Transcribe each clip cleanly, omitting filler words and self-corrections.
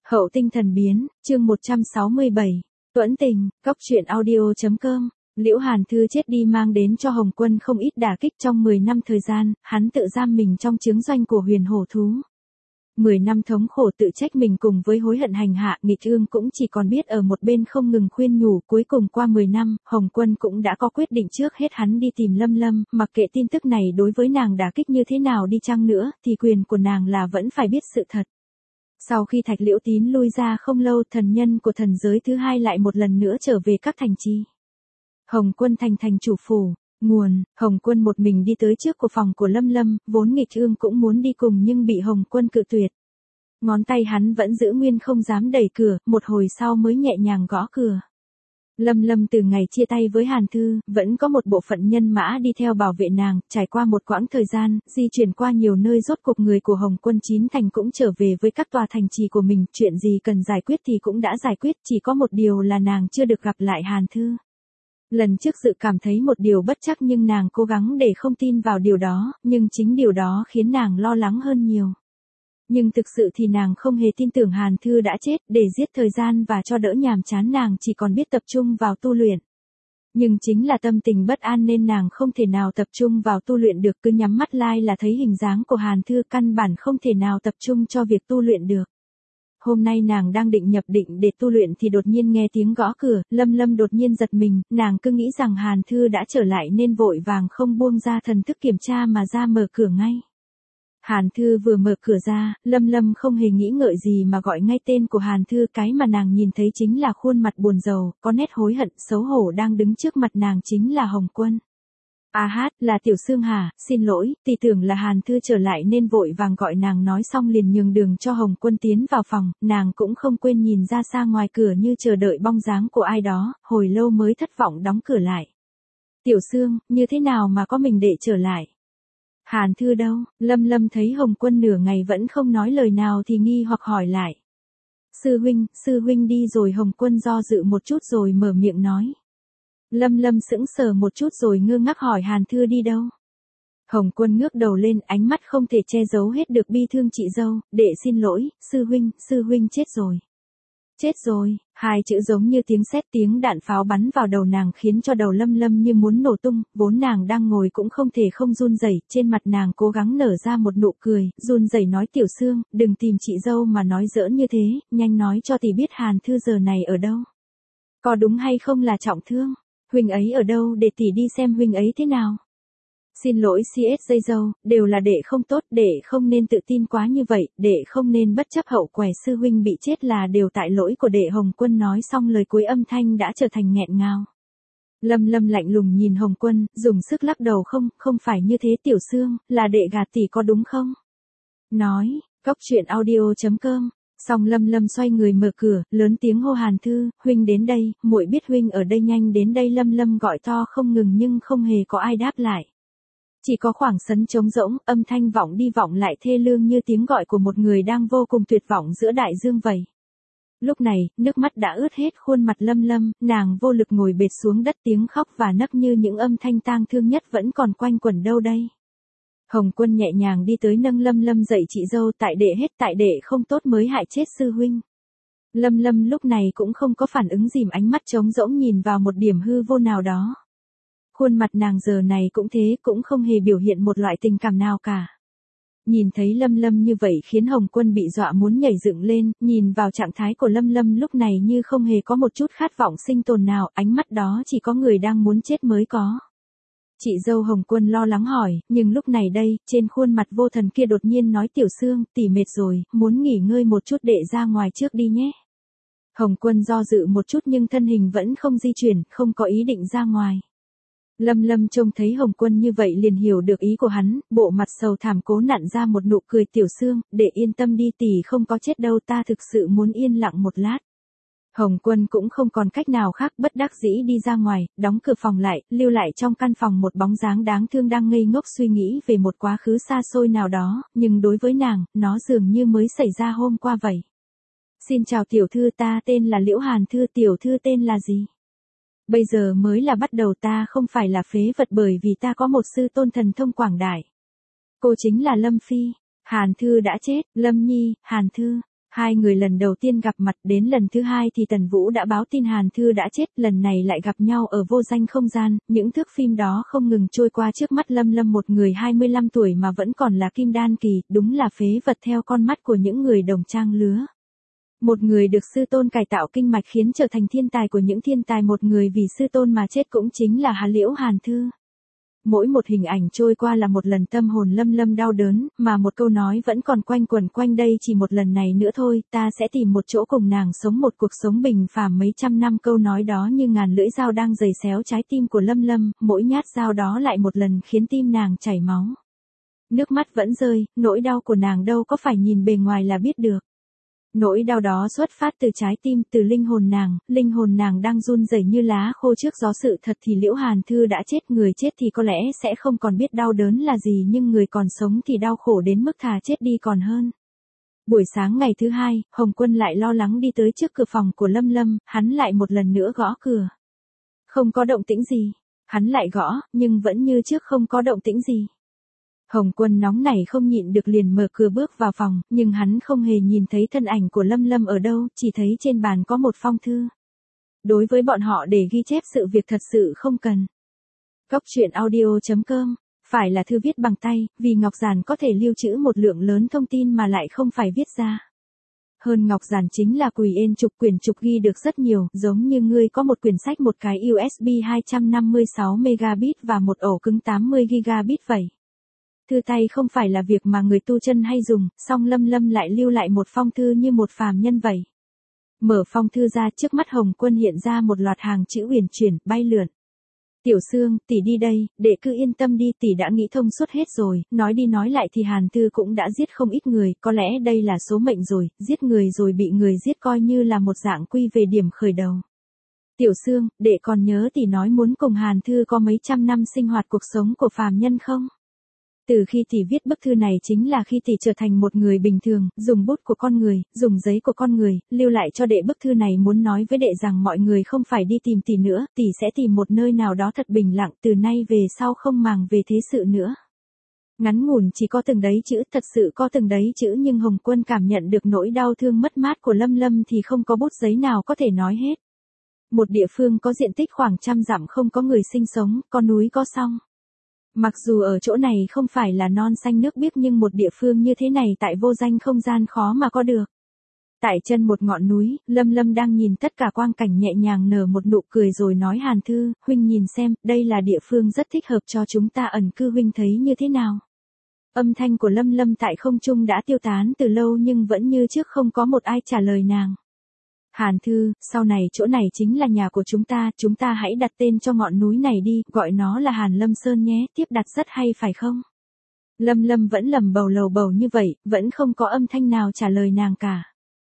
Hậu tinh thần biến, chương 167. Tuẫn tình, cóc truyện audio.com. Liễu Hàn Thư chết đi mang đến cho Hồng Quân không ít đả kích. Trong 10 năm thời gian, hắn tự giam mình trong chướng doanh của huyền hổ thú. 10 năm thống khổ tự trách mình cùng với hối hận hành hạ, nghịch ương cũng chỉ còn biết ở một bên không ngừng khuyên nhủ. Cuối cùng qua 10 năm, Hồng Quân cũng đã có quyết định, trước hết hắn đi tìm Lâm Lâm, mặc kệ tin tức này đối với nàng đả kích như thế nào đi chăng nữa, thì quyền của nàng là vẫn phải biết sự thật. Sau khi Thạch Liễu Tín lui ra không lâu, thần nhân của thần giới thứ hai lại một lần nữa trở về các thành trì. Hồng Quân thành chủ phủ, nguồn, Hồng Quân một mình đi tới trước của phòng của Lâm Lâm, vốn nghịch ương cũng muốn đi cùng nhưng bị Hồng Quân cự tuyệt. Ngón tay hắn vẫn giữ nguyên không dám đẩy cửa, một hồi sau mới nhẹ nhàng gõ cửa. Lâm Lâm từ ngày chia tay với Hàn Thư, vẫn có một bộ phận nhân mã đi theo bảo vệ nàng, trải qua một quãng thời gian, di chuyển qua nhiều nơi, rốt cuộc người của Hồng Quân 9 thành cũng trở về với các tòa thành trì của mình, chuyện gì cần giải quyết thì cũng đã giải quyết, chỉ có một điều là nàng chưa được gặp lại Hàn Thư. Lần trước dự cảm thấy một điều bất chắc nhưng nàng cố gắng để không tin vào điều đó, nhưng chính điều đó khiến nàng lo lắng hơn nhiều. Nhưng thực sự thì nàng không hề tin tưởng Hàn Thư đã chết, để giết thời gian và cho đỡ nhàm chán nàng chỉ còn biết tập trung vào tu luyện. Nhưng chính là tâm tình bất an nên nàng không thể nào tập trung vào tu luyện được, cứ nhắm mắt lai là thấy hình dáng của Hàn Thư, căn bản không thể nào tập trung cho việc tu luyện được. Hôm nay nàng đang định nhập định để tu luyện thì đột nhiên nghe tiếng gõ cửa, Lâm Lâm đột nhiên giật mình, nàng cứ nghĩ rằng Hàn Thư đã trở lại nên vội vàng không buông ra thần thức kiểm tra mà ra mở cửa ngay. Hàn Thư vừa mở cửa ra, Lâm Lâm không hề nghĩ ngợi gì mà gọi ngay tên của Hàn Thư, cái mà nàng nhìn thấy chính là khuôn mặt buồn rầu, có nét hối hận, xấu hổ đang đứng trước mặt nàng chính là Hồng Quân. À hát, là Tiểu Sương hả, xin lỗi, tỷ tưởng là Hàn Thư trở lại nên vội vàng gọi nàng, nói xong liền nhường đường cho Hồng Quân tiến vào phòng, nàng cũng không quên nhìn ra xa ngoài cửa như chờ đợi bóng dáng của ai đó, hồi lâu mới thất vọng đóng cửa lại. Tiểu Sương, như thế nào mà có mình đệ trở lại? Hàn Thư đâu? Lâm Lâm thấy Hồng Quân nửa ngày vẫn không nói lời nào thì nghi hoặc hỏi lại. Sư huynh đi rồi. Hồng Quân do dự một chút rồi mở miệng nói. Lâm Lâm sững sờ một chút rồi ngơ ngác hỏi Hàn Thư đi đâu? Hồng Quân ngước đầu lên, ánh mắt không thể che giấu hết được bi thương. Chị dâu, đệ xin lỗi, sư huynh chết rồi. Chết rồi, hai chữ giống như tiếng sét, tiếng đạn pháo bắn vào đầu nàng khiến cho đầu Lâm Lâm như muốn nổ tung, vốn nàng đang ngồi cũng không thể không run rẩy, trên mặt nàng cố gắng nở ra một nụ cười, run rẩy nói Tiểu Sương, đừng tìm chị dâu mà nói giỡn như thế, nhanh nói cho tỷ biết Hàn Thư giờ này ở đâu. Có đúng hay không là trọng thương, huynh ấy ở đâu để tỷ đi xem huynh ấy thế nào. Xin lỗi CS dây dâu, đều là đệ không tốt, đệ không nên tự tin quá như vậy, đệ không nên bất chấp hậu quả sư huynh bị chết là đều tại lỗi của đệ. Hồng Quân nói xong lời cuối âm thanh đã trở thành nghẹn ngào. Lâm Lâm lạnh lùng nhìn Hồng Quân, dùng sức lắc đầu, không phải như thế Tiểu Sương, là đệ gạt tỷ có đúng không? Nói, cóc truyện audio.com. Xong Lâm Lâm xoay người mở cửa, lớn tiếng hô Hàn Thư, huynh đến đây, muội biết huynh ở đây, nhanh đến đây. Lâm Lâm gọi to không ngừng nhưng không hề có ai đáp lại. Chỉ có khoảng sân trống rỗng, âm thanh vọng đi vọng lại thê lương như tiếng gọi của một người đang vô cùng tuyệt vọng giữa đại dương vậy. Lúc này, nước mắt đã ướt hết khuôn mặt Lâm Lâm, nàng vô lực ngồi bệt xuống đất, tiếng khóc và nấc như những âm thanh tang thương nhất vẫn còn quanh quẩn đâu đây. Hồng Quân nhẹ nhàng đi tới nâng Lâm Lâm dậy, chị dâu, tại đệ không tốt mới hại chết sư huynh. Lâm Lâm lúc này cũng không có phản ứng gì, ánh mắt trống rỗng nhìn vào một điểm hư vô nào đó. Khuôn mặt nàng giờ này cũng thế, cũng không hề biểu hiện một loại tình cảm nào cả. Nhìn thấy Lâm Lâm như vậy khiến Hồng Quân bị dọa muốn nhảy dựng lên, nhìn vào trạng thái của Lâm Lâm lúc này như không hề có một chút khát vọng sinh tồn nào, ánh mắt đó chỉ có người đang muốn chết mới có. Chị dâu, Hồng Quân lo lắng hỏi, nhưng lúc này đây, trên khuôn mặt vô thần kia đột nhiên nói Tiểu Sương, tỷ mệt rồi, muốn nghỉ ngơi một chút, đệ ra ngoài trước đi nhé. Hồng Quân do dự một chút nhưng thân hình vẫn không di chuyển, không có ý định ra ngoài. Lâm Lâm trông thấy Hồng Quân như vậy liền hiểu được ý của hắn, bộ mặt sầu thảm cố nặn ra một nụ cười. Tiểu Sương, để yên tâm đi, tỷ không có chết đâu, ta thực sự muốn yên lặng một lát. Hồng Quân cũng không còn cách nào khác, bất đắc dĩ đi ra ngoài, đóng cửa phòng lại, lưu lại trong căn phòng một bóng dáng đáng thương đang ngây ngốc suy nghĩ về một quá khứ xa xôi nào đó, nhưng đối với nàng, nó dường như mới xảy ra hôm qua vậy. Xin chào tiểu thư, ta tên là Liễu Hàn Thư, tiểu thư tên là gì? Bây giờ mới là bắt đầu, ta không phải là phế vật bởi vì ta có một sư tôn thần thông quảng đại. Cô chính là Lâm Phi. Hàn Thư đã chết, Lâm Nhi, Hàn Thư. Hai người lần đầu tiên gặp mặt, đến lần thứ hai thì Tần Vũ đã báo tin Hàn Thư đã chết, lần này lại gặp nhau ở vô danh không gian, những thước phim đó không ngừng trôi qua trước mắt Lâm Lâm, một người 25 tuổi mà vẫn còn là kim đan kỳ, đúng là phế vật theo con mắt của những người đồng trang lứa. Một người được sư tôn cải tạo kinh mạch khiến trở thành thiên tài của những thiên tài, một người vì sư tôn mà chết cũng chính là Liễu Hàn Thư. Mỗi một hình ảnh trôi qua là một lần tâm hồn Lâm Lâm đau đớn, mà một câu nói vẫn còn quanh quẩn quanh đây, chỉ một lần này nữa thôi, ta sẽ tìm một chỗ cùng nàng sống một cuộc sống bình phàm mấy trăm năm. Câu nói đó như ngàn lưỡi dao đang giày xéo trái tim của Lâm Lâm, mỗi nhát dao đó lại một lần khiến tim nàng chảy máu. Nước mắt vẫn rơi, nỗi đau của nàng đâu có phải nhìn bề ngoài là biết được. Nỗi đau đó xuất phát từ trái tim, từ linh hồn nàng đang run rẩy như lá khô trước gió. Sự thật thì Liễu Hàn Thư đã chết, người chết thì có lẽ sẽ không còn biết đau đớn là gì, nhưng người còn sống thì đau khổ đến mức thà chết đi còn hơn. Buổi sáng ngày thứ hai, Hồng Quân lại lo lắng đi tới trước cửa phòng của Lâm Lâm, hắn lại một lần nữa gõ cửa. Không có động tĩnh gì, hắn lại gõ, nhưng vẫn như trước không có động tĩnh gì. Hồng Quân nóng nảy không nhịn được liền mở cửa bước vào phòng, nhưng hắn không hề nhìn thấy thân ảnh của Lâm Lâm ở đâu, chỉ thấy trên bàn có một phong thư. Đối với bọn họ để ghi chép sự việc thật sự không cần. Coctruyện.audio.com, phải là thư viết bằng tay, vì ngọc giản có thể lưu trữ một lượng lớn thông tin mà lại không phải viết ra. Hơn ngọc giản chính là quyển trục ghi được rất nhiều, giống như ngươi có một quyển sách, một cái USB 256 megabit và một ổ cứng 80 gigabit vậy. Thư tay không phải là việc mà người tu chân hay dùng, song Lâm Lâm lại lưu lại một phong thư như một phàm nhân vậy. Mở phong thư ra, trước mắt Hồng Quân hiện ra một loạt hàng chữ uyển chuyển, bay lượn. Tiểu Sương, tỷ đi đây, đệ cứ yên tâm đi, tỷ đã nghĩ thông suốt hết rồi, nói đi nói lại thì Hàn Thư cũng đã giết không ít người, có lẽ đây là số mệnh rồi, giết người rồi bị người giết coi như là một dạng quy về điểm khởi đầu. Tiểu Sương, đệ còn nhớ tỷ nói muốn cùng Hàn Thư có mấy trăm năm sinh hoạt cuộc sống của phàm nhân không? Từ khi tỷ viết bức thư này chính là khi tỷ trở thành một người bình thường, dùng bút của con người, dùng giấy của con người, lưu lại cho đệ bức thư này, muốn nói với đệ rằng mọi người không phải đi tìm tỷ nữa, tỷ sẽ tìm một nơi nào đó thật bình lặng, từ nay về sau không màng về thế sự nữa. Ngắn ngủn chỉ có từng đấy chữ, thật sự có từng đấy chữ, nhưng Hồng Quân cảm nhận được nỗi đau thương mất mát của Lâm Lâm thì không có bút giấy nào có thể nói hết. Một địa phương có diện tích khoảng 100 dặm không có người sinh sống, có núi có sông. Mặc dù ở chỗ này không phải là non xanh nước biếc, nhưng một địa phương như thế này tại vô danh không gian khó mà có được. Tại chân một ngọn núi, Lâm Lâm đang nhìn tất cả quang cảnh, nhẹ nhàng nở một nụ cười rồi nói: Hàn Thư, huynh nhìn xem, đây là địa phương rất thích hợp cho chúng ta ẩn cư, huynh thấy như thế nào? Âm thanh của Lâm Lâm tại không trung đã tiêu tán từ lâu nhưng vẫn như trước không có một ai trả lời nàng. Hàn Thư, sau này chỗ này chính là nhà của chúng ta hãy đặt tên cho ngọn núi này đi, gọi nó là Hàn Lâm Sơn nhé, tiếp đặt rất hay phải không? Lâm Lâm vẫn lầm bầu lầu bầu như vậy, vẫn không có âm thanh nào trả lời nàng cả.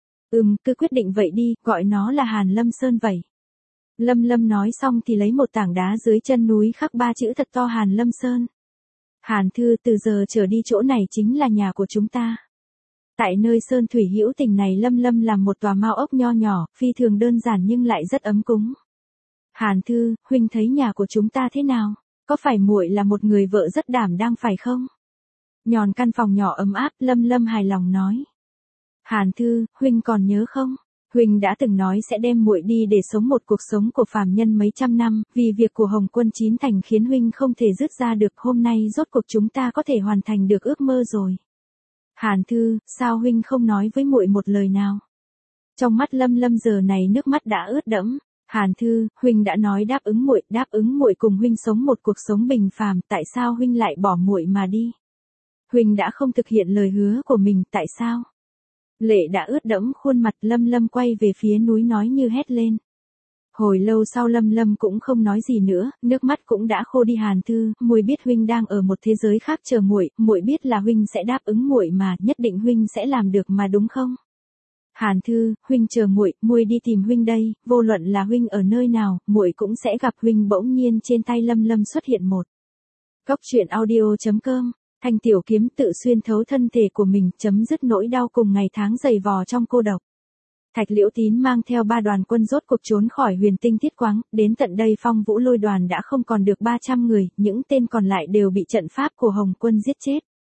Cứ quyết định vậy đi, gọi nó là Hàn Lâm Sơn vậy. Lâm Lâm nói xong thì lấy một tảng đá dưới chân núi khắc 3 chữ thật to: Hàn Lâm Sơn. Hàn Thư, từ giờ trở đi chỗ này chính là nhà của chúng ta. Tại nơi sơn thủy hữu tình này, Lâm Lâm làm một tòa mao ốc nho nhỏ, phi thường đơn giản nhưng lại rất ấm cúng. Hàn Thư, huynh thấy nhà của chúng ta thế nào? Có phải muội là một người vợ rất đảm đang phải không? Nhòn căn phòng nhỏ ấm áp, Lâm Lâm hài lòng nói. Hàn Thư, huynh còn nhớ không? Huynh đã từng nói sẽ đem muội đi để sống một cuộc sống của phàm nhân mấy trăm năm, vì việc của Hồng Quân Chín Thành khiến huynh không thể dứt ra được, hôm nay rốt cuộc chúng ta có thể hoàn thành được ước mơ rồi. Hàn Thư, sao huynh không nói với muội một lời nào? Trong mắt Lâm Lâm giờ này nước mắt đã ướt đẫm. Hàn Thư, huynh đã nói đáp ứng muội cùng huynh sống một cuộc sống bình phàm, tại sao huynh lại bỏ muội mà đi? Huynh đã không thực hiện lời hứa của mình, tại sao? Lệ đã ướt đẫm khuôn mặt, Lâm Lâm quay về phía núi nói như hét lên. Hồi lâu sau Lâm Lâm cũng không nói gì nữa, nước mắt cũng đã khô đi. Hàn Thư, muội biết huynh đang ở một thế giới khác chờ muội, muội biết là huynh sẽ đáp ứng muội mà, nhất định huynh sẽ làm được mà, đúng không? Hàn Thư, huynh chờ muội, muội đi tìm huynh đây, vô luận là huynh ở nơi nào, muội cũng sẽ gặp huynh. Bỗng nhiên trên tay Lâm Lâm xuất hiện một Coctruyện.audio.com, thanh tiểu kiếm tự xuyên thấu thân thể của mình, chấm dứt nỗi đau cùng ngày tháng dày vò trong cô độc. Thạch Liễu Tín mang theo 3 đoàn quân rốt cuộc trốn khỏi Huyền Tinh Thiết Quáng, đến tận đây Phong Vũ Lôi đoàn đã không còn được 300 người, những tên còn lại đều bị trận pháp của Hồng Quân giết chết.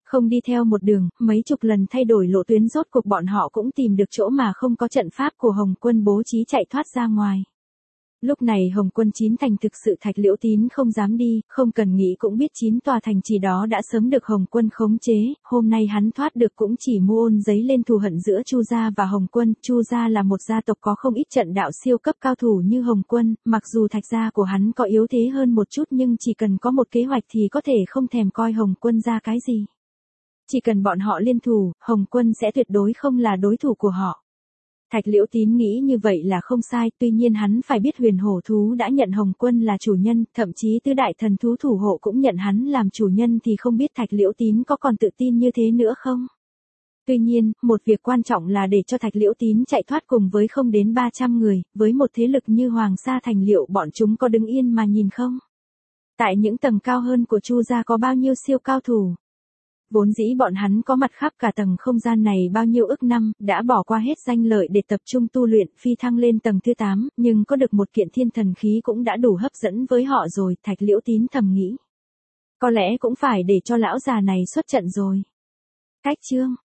Không đi theo một đường, mấy chục lần thay đổi lộ tuyến rốt cuộc bọn họ cũng tìm được chỗ mà không có trận pháp của Hồng Quân bố trí chạy thoát ra ngoài. Lúc này Hồng Quân 9 thành thực sự Thạch Liễu Tín không dám đi, không cần nghĩ cũng biết 9 tòa thành trì đó đã sớm được Hồng Quân khống chế, hôm nay hắn thoát được cũng chỉ muôn giấy lên thù hận giữa Chu gia và Hồng Quân. Chu gia là một gia tộc có không ít trận đạo siêu cấp cao thủ như Hồng Quân, mặc dù Thạch gia của hắn có yếu thế hơn một chút nhưng chỉ cần có một kế hoạch thì có thể không thèm coi Hồng Quân ra cái gì. Chỉ cần bọn họ liên thủ, Hồng Quân sẽ tuyệt đối không là đối thủ của họ. Thạch Liễu Tín nghĩ như vậy là không sai, tuy nhiên hắn phải biết huyền hổ thú đã nhận Hồng Quân là chủ nhân, thậm chí tứ đại thần thú thủ hộ cũng nhận hắn làm chủ nhân thì không biết Thạch Liễu Tín có còn tự tin như thế nữa không? Tuy nhiên, một việc quan trọng là để cho Thạch Liễu Tín chạy thoát cùng với không đến 300 người, với một thế lực như Hoàng Sa Thành liệu bọn chúng có đứng yên mà nhìn không? Tại những tầng cao hơn của Chu gia có bao nhiêu siêu cao thủ? Vốn dĩ bọn hắn có mặt khắp cả tầng không gian này bao nhiêu ức năm, đã bỏ qua hết danh lợi để tập trung tu luyện phi thăng lên tầng thứ 8, nhưng có được một kiện thiên thần khí cũng đã đủ hấp dẫn với họ rồi, Thạch Liễu Tín thầm nghĩ. Có lẽ cũng phải để cho lão già này xuất trận rồi. Cách chương